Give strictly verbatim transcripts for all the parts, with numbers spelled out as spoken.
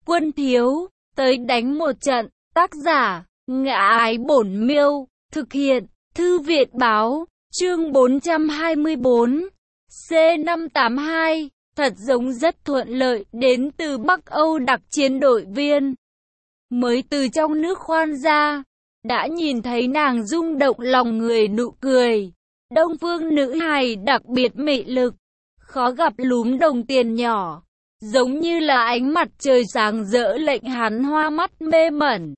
quân thiếu, tới đánh một trận. Tác giả, Ngã Ái Bổn Miêu, thực hiện, Thư viện Báo, chương bốn trăm hai mươi bốn, C năm tám hai, thật giống rất thuận lợi, đến từ Bắc Âu đặc chiến đội viên. Mới từ trong nước khoan ra, đã nhìn thấy nàng rung động lòng người nụ cười. Đông phương nữ hài đặc biệt mị lực, khó gặp lúm đồng tiền nhỏ, giống như là ánh mặt trời sáng rỡ lệnh hắn hoa mắt mê mẩn.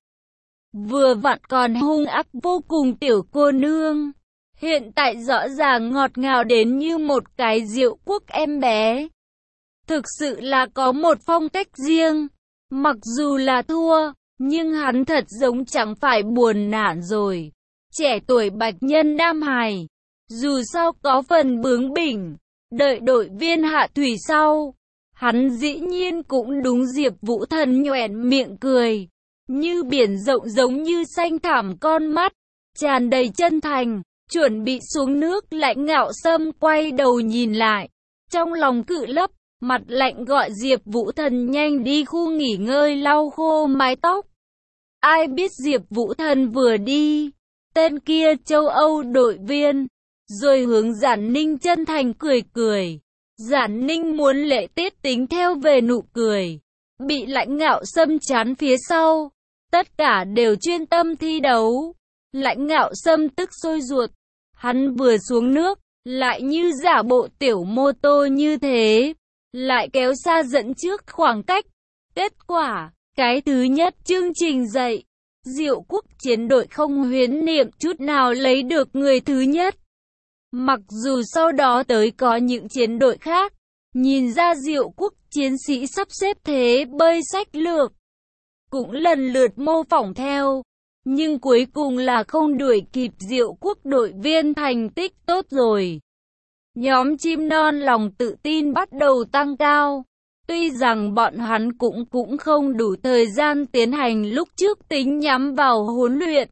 Vừa vặn còn hung ác vô cùng tiểu cô nương, hiện tại rõ ràng ngọt ngào đến như một cái Diệu Quốc em bé. Thực sự là có một phong cách riêng, mặc dù là thua, nhưng hắn thật giống chẳng phải buồn nản rồi. Trẻ tuổi bạch nhân nam hài, dù sao có phần bướng bỉnh, đợi đội viên hạ thủy sau, hắn dĩ nhiên cũng đúng Diệp Vũ Thần nhoẻn miệng cười, như biển rộng giống như xanh thẳm con mắt, tràn đầy chân thành, chuẩn bị xuống nước. Lãnh Ngạo Sâm quay đầu nhìn lại, trong lòng cự lấp, mặt lạnh gọi Diệp Vũ Thần nhanh đi khu nghỉ ngơi lau khô mái tóc. Ai biết Diệp Vũ Thần vừa đi, tên kia châu Âu đội viên, rồi hướng Giản Ninh chân thành cười cười. Giản Ninh muốn lễ tiết tính theo về nụ cười, bị Lãnh Ngạo Sâm chắn phía sau, tất cả đều chuyên tâm thi đấu. Lãnh Ngạo Sâm tức sôi ruột, hắn vừa xuống nước, lại như giả bộ tiểu mô tô như thế, lại kéo xa dẫn trước khoảng cách. Kết quả, cái thứ nhất chương trình dạy, Diệu Quốc chiến đội không huyễn niệm chút nào lấy được người thứ nhất. Mặc dù sau đó tới có những chiến đội khác, nhìn ra Diệu Quốc chiến sĩ sắp xếp thế bơi sách lược, cũng lần lượt mô phỏng theo, nhưng cuối cùng là không đuổi kịp Diệu Quốc đội viên thành tích tốt rồi. Nhóm chim non lòng tự tin bắt đầu tăng cao, tuy rằng bọn hắn cũng cũng không đủ thời gian tiến hành lúc trước tính nhắm vào huấn luyện.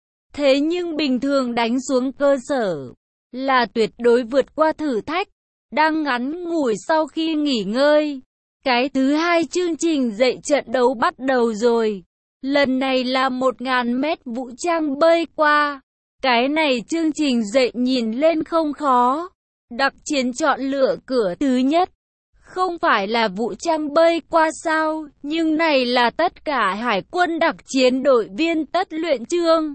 Thế nhưng bình thường đánh xuống cơ sở, là tuyệt đối vượt qua thử thách. Đang ngắn ngủi sau khi nghỉ ngơi, cái thứ hai chương trình dạy trận đấu bắt đầu rồi. Lần này là một nghìn mét vũ trang bơi qua. Cái này chương trình dạy nhìn lên không khó. Đặc chiến chọn lựa cửa thứ nhất, không phải là vũ trang bơi qua sao, nhưng này là tất cả hải quân đặc chiến đội viên tất luyện chương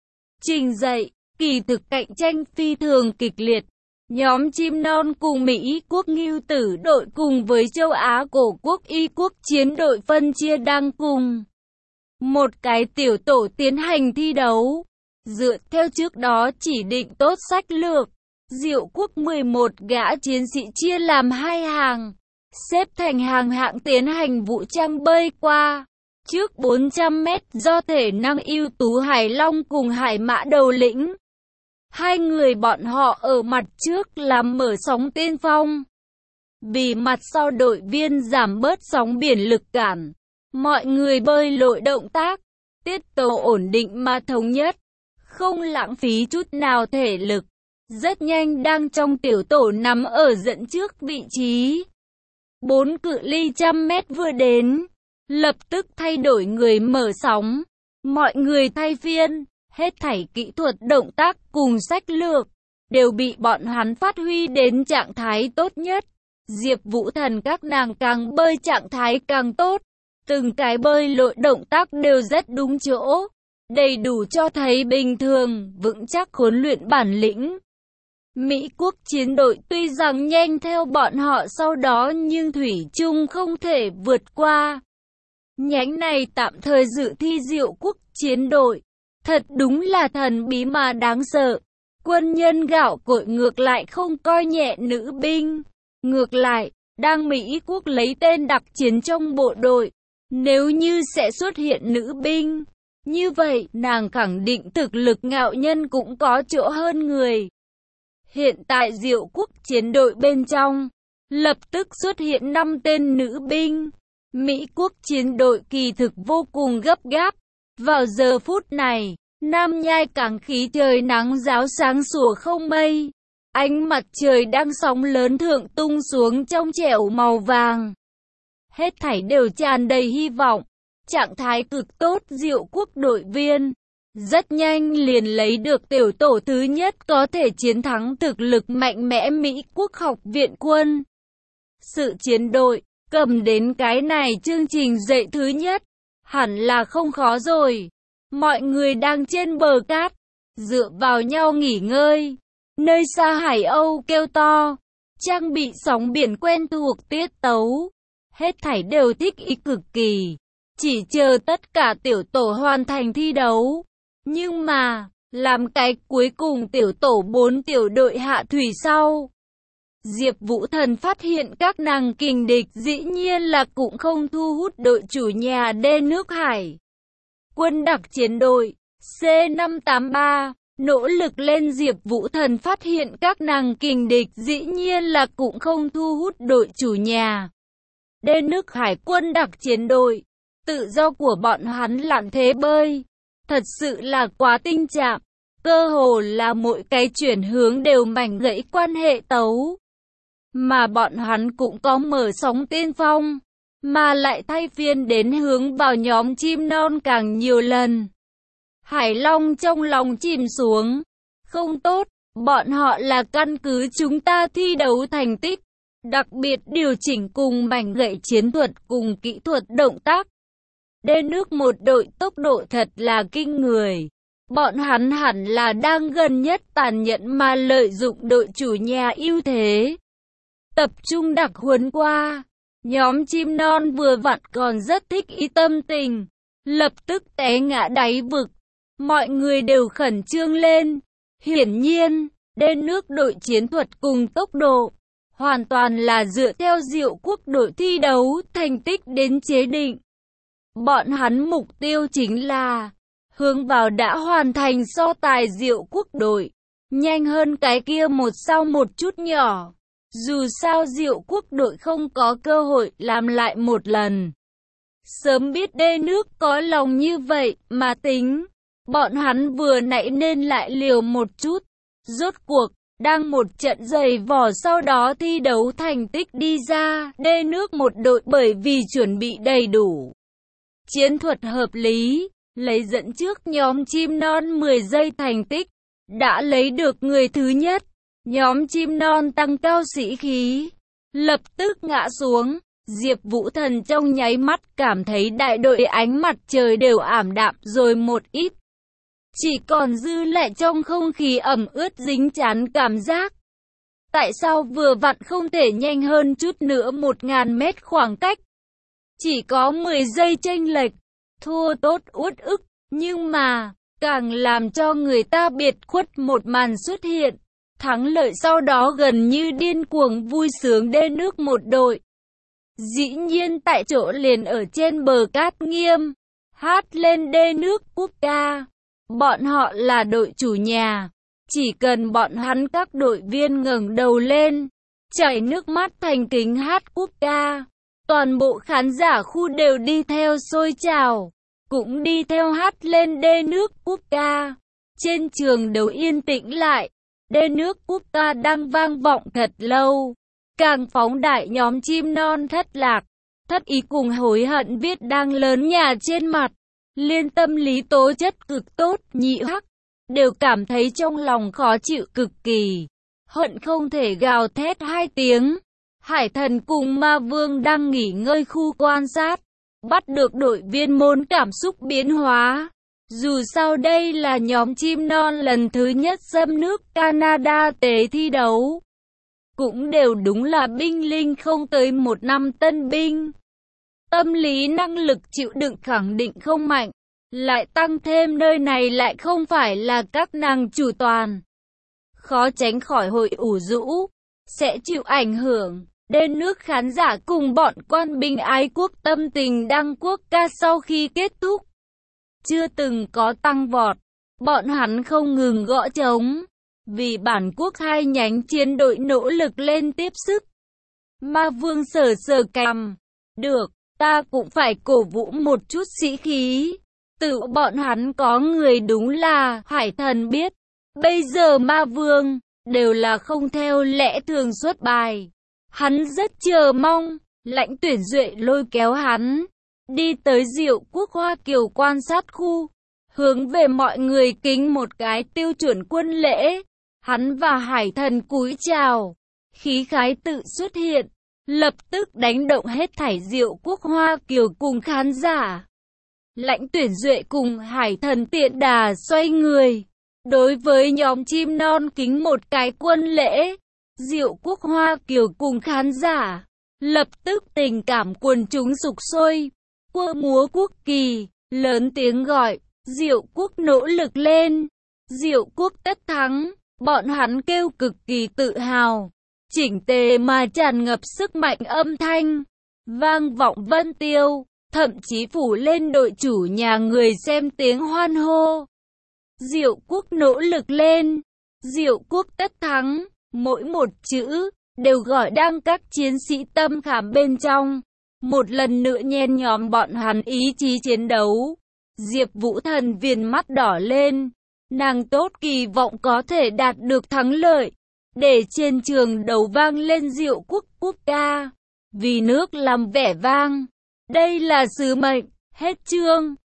trình dạy. Kỳ thực cạnh tranh phi thường kịch liệt. Nhóm chim non cùng Mỹ quốc Ngưu Tử đội cùng với châu Á cổ quốc Y quốc chiến đội phân chia đang cùng một cái tiểu tổ tiến hành thi đấu. Dựa theo trước đó chỉ định tốt sách lược, Diệu Quốc mười một gã chiến sĩ chia làm hai hàng, xếp thành hàng hạng tiến hành vũ trang bơi qua. Trước bốn trăm mét do thể năng ưu tú Hải Long cùng Hải Mã đầu lĩnh. Hai người bọn họ ở mặt trước làm mở sóng tiên phong. Vì mặt sau đội viên giảm bớt sóng biển lực cản, mọi người bơi lội động tác, tiết tấu ổn định mà thống nhất, không lãng phí chút nào thể lực. Rất nhanh đang trong tiểu tổ nằm ở dẫn trước vị trí. Bốn cự ly trăm mét vừa đến, lập tức thay đổi người mở sóng. Mọi người thay phiên, hết thảy kỹ thuật động tác cùng sách lược, đều bị bọn hắn phát huy đến trạng thái tốt nhất. Diệp Vũ Thần các nàng càng bơi trạng thái càng tốt. Từng cái bơi lội động tác đều rất đúng chỗ, đầy đủ cho thấy bình thường, vững chắc huấn luyện bản lĩnh. Mỹ quốc chiến đội tuy rằng nhanh theo bọn họ sau đó nhưng thủy chung không thể vượt qua. Nhánh này tạm thời dự thi Diệu Quốc chiến đội, thật đúng là thần bí mà đáng sợ. Quân nhân gạo cội ngược lại không coi nhẹ nữ binh. Ngược lại, đang Mỹ quốc lấy tên đặc chiến trong bộ đội, nếu như sẽ xuất hiện nữ binh, như vậy nàng khẳng định thực lực ngạo nhân cũng có chỗ hơn người. Hiện tại Diệu Quốc chiến đội bên trong, lập tức xuất hiện năm tên nữ binh. Mỹ quốc chiến đội kỳ thực vô cùng gấp gáp. Vào giờ phút này, Nam Nhai cảng khí trời nắng ráo sáng sủa không mây. Ánh mặt trời đang sóng lớn thượng tung xuống trong trẻo màu vàng. Hết thảy đều tràn đầy hy vọng. Trạng thái cực tốt Diệu Quốc đội viên. Rất nhanh liền lấy được tiểu tổ thứ nhất có thể chiến thắng thực lực mạnh mẽ Mỹ Quốc học viện quân. Sự chiến đội, cầm đến cái này chương trình dạy thứ nhất, hẳn là không khó rồi. Mọi người đang trên bờ cát, dựa vào nhau nghỉ ngơi. Nơi xa Hải Âu kêu to, trang bị sóng biển quen thuộc tiết tấu. Hết thảy đều thích ý cực kỳ. Chỉ chờ tất cả tiểu tổ hoàn thành thi đấu. Nhưng mà, làm cái cuối cùng tiểu tổ bốn tiểu đội hạ thủy sau. Diệp Vũ Thần phát hiện các nàng kình địch dĩ nhiên là cũng không thu hút đội chủ nhà đê nước Hải. Quân đặc chiến đội C năm tám ba nỗ lực lên. Diệp Vũ Thần phát hiện các nàng kình địch dĩ nhiên là cũng không thu hút đội chủ nhà đê nước Hải. Quân đặc chiến đội, tự do của bọn hắn lặn thế bơi, thật sự là quá tinh chạm, cơ hồ là mỗi cái chuyển hướng đều mảnh gãy quan hệ tấu. Mà bọn hắn cũng có mở sóng tiên phong, mà lại thay phiên đến hướng vào nhóm chim non càng nhiều lần. Hải Long trong lòng chìm xuống, không tốt, bọn họ là căn cứ chúng ta thi đấu thành tích, đặc biệt điều chỉnh cùng mảnh gãy chiến thuật cùng kỹ thuật động tác. Đê nước một đội tốc độ thật là kinh người. Bọn hắn hẳn là đang gần nhất tàn nhẫn mà lợi dụng đội chủ nhà ưu thế. Tập trung đặc huấn qua, nhóm chim non vừa vặn còn rất thích ý tâm tình, lập tức té ngã đáy vực. Mọi người đều khẩn trương lên. Hiển nhiên, đê nước đội chiến thuật cùng tốc độ, hoàn toàn là dựa theo Diệu Quốc đội thi đấu thành tích đến chế định. Bọn hắn mục tiêu chính là hướng vào đã hoàn thành so tài Diệu Quốc đội, nhanh hơn cái kia một sau một chút nhỏ. Dù sao Diệu Quốc đội không có cơ hội làm lại một lần. Sớm biết đê nước có lòng như vậy mà tính, bọn hắn vừa nãy nên lại liều một chút. Rốt cuộc, đang một trận dày vò sau đó thi đấu thành tích đi ra, đê nước một đội bởi vì chuẩn bị đầy đủ. Chiến thuật hợp lý, lấy dẫn trước nhóm chim non mười giây thành tích, đã lấy được người thứ nhất. Nhóm chim non tăng cao sĩ khí, lập tức ngã xuống. Diệp Vũ Thần trong nháy mắt cảm thấy đại đội ánh mặt trời đều ảm đạm rồi một ít. Chỉ còn dư lại trong không khí ẩm ướt dính chán cảm giác. Tại sao vừa vặn không thể nhanh hơn chút nữa một nghìn mét khoảng cách? Chỉ có mười giây chênh lệch, thua tốt uất ức, nhưng mà, càng làm cho người ta biệt khuất một màn xuất hiện. Thắng lợi sau đó gần như điên cuồng vui sướng đê nước một đội. Dĩ nhiên tại chỗ liền ở trên bờ cát nghiêm, hát lên đê nước quốc ca. Bọn họ là đội chủ nhà, chỉ cần bọn hắn các đội viên ngẩng đầu lên, chảy nước mắt thành kính hát quốc ca. Toàn bộ khán giả khu đều đi theo sôi trào, cũng đi theo hát lên đê nước quốc ca. Trên trường đều yên tĩnh lại. Đê nước quốc ca đang vang vọng thật lâu, càng phóng đại nhóm chim non thất lạc, thất ý cùng hối hận viết đang lớn nhà trên mặt. Liên tâm lý tố chất cực tốt, nhị hắc, đều cảm thấy trong lòng khó chịu cực kỳ, hận không thể gào thét hai tiếng. Hải Thần cùng Ma Vương đang nghỉ ngơi khu quan sát, bắt được đội viên môn cảm xúc biến hóa. Dù sao đây là nhóm chim non lần thứ nhất xâm nước Canada tế thi đấu. Cũng đều đúng là binh linh không tới một năm tân binh. Tâm lý năng lực chịu đựng khẳng định không mạnh. Lại tăng thêm nơi này lại không phải là các nàng chủ toàn. Khó tránh khỏi hội ủ rũ, sẽ chịu ảnh hưởng. Đến nước khán giả cùng bọn quan binh ái quốc tâm tình đăng quốc ca sau khi kết thúc. Chưa từng có tăng vọt, bọn hắn không ngừng gõ trống, vì bản quốc hai nhánh chiến đội nỗ lực lên tiếp sức. Ma Vương sờ sờ cằm, được, ta cũng phải cổ vũ một chút sĩ khí, tự bọn hắn có người đúng là Hải Thần biết, bây giờ Ma Vương, đều là không theo lẽ thường xuất bài. Hắn rất chờ mong, Lãnh Tuyển Duệ lôi kéo hắn, đi tới Diệu Quốc Hoa Kiều quan sát khu, hướng về mọi người kính một cái tiêu chuẩn quân lễ. Hắn và Hải Thần cúi chào, khí khái tự xuất hiện, lập tức đánh động hết thảy Diệu Quốc Hoa Kiều cùng khán giả. Lãnh Tuyển Duệ cùng Hải Thần tiện đà xoay người, đối với nhóm chim non kính một cái quân lễ. Diệu Quốc Hoa Kiều cùng khán giả, lập tức tình cảm quần chúng sục sôi, quơ múa quốc kỳ, lớn tiếng gọi, Diệu Quốc nỗ lực lên, Diệu Quốc tất thắng. Bọn hắn kêu cực kỳ tự hào, chỉnh tề mà tràn ngập sức mạnh âm thanh, vang vọng vân tiêu, thậm chí phủ lên đội chủ nhà người xem tiếng hoan hô. Diệu Quốc nỗ lực lên, Diệu Quốc tất thắng, mỗi một chữ đều gọi đang các chiến sĩ tâm khảm bên trong, một lần nữa nhen nhóm bọn hắn ý chí chiến đấu. Diệp Vũ Thần viền mắt đỏ lên, nàng tốt kỳ vọng có thể đạt được thắng lợi, để trên trường đấu vang lên Diệu Quốc quốc ca, vì nước làm vẻ vang. Đây là sứ mệnh. Hết chương.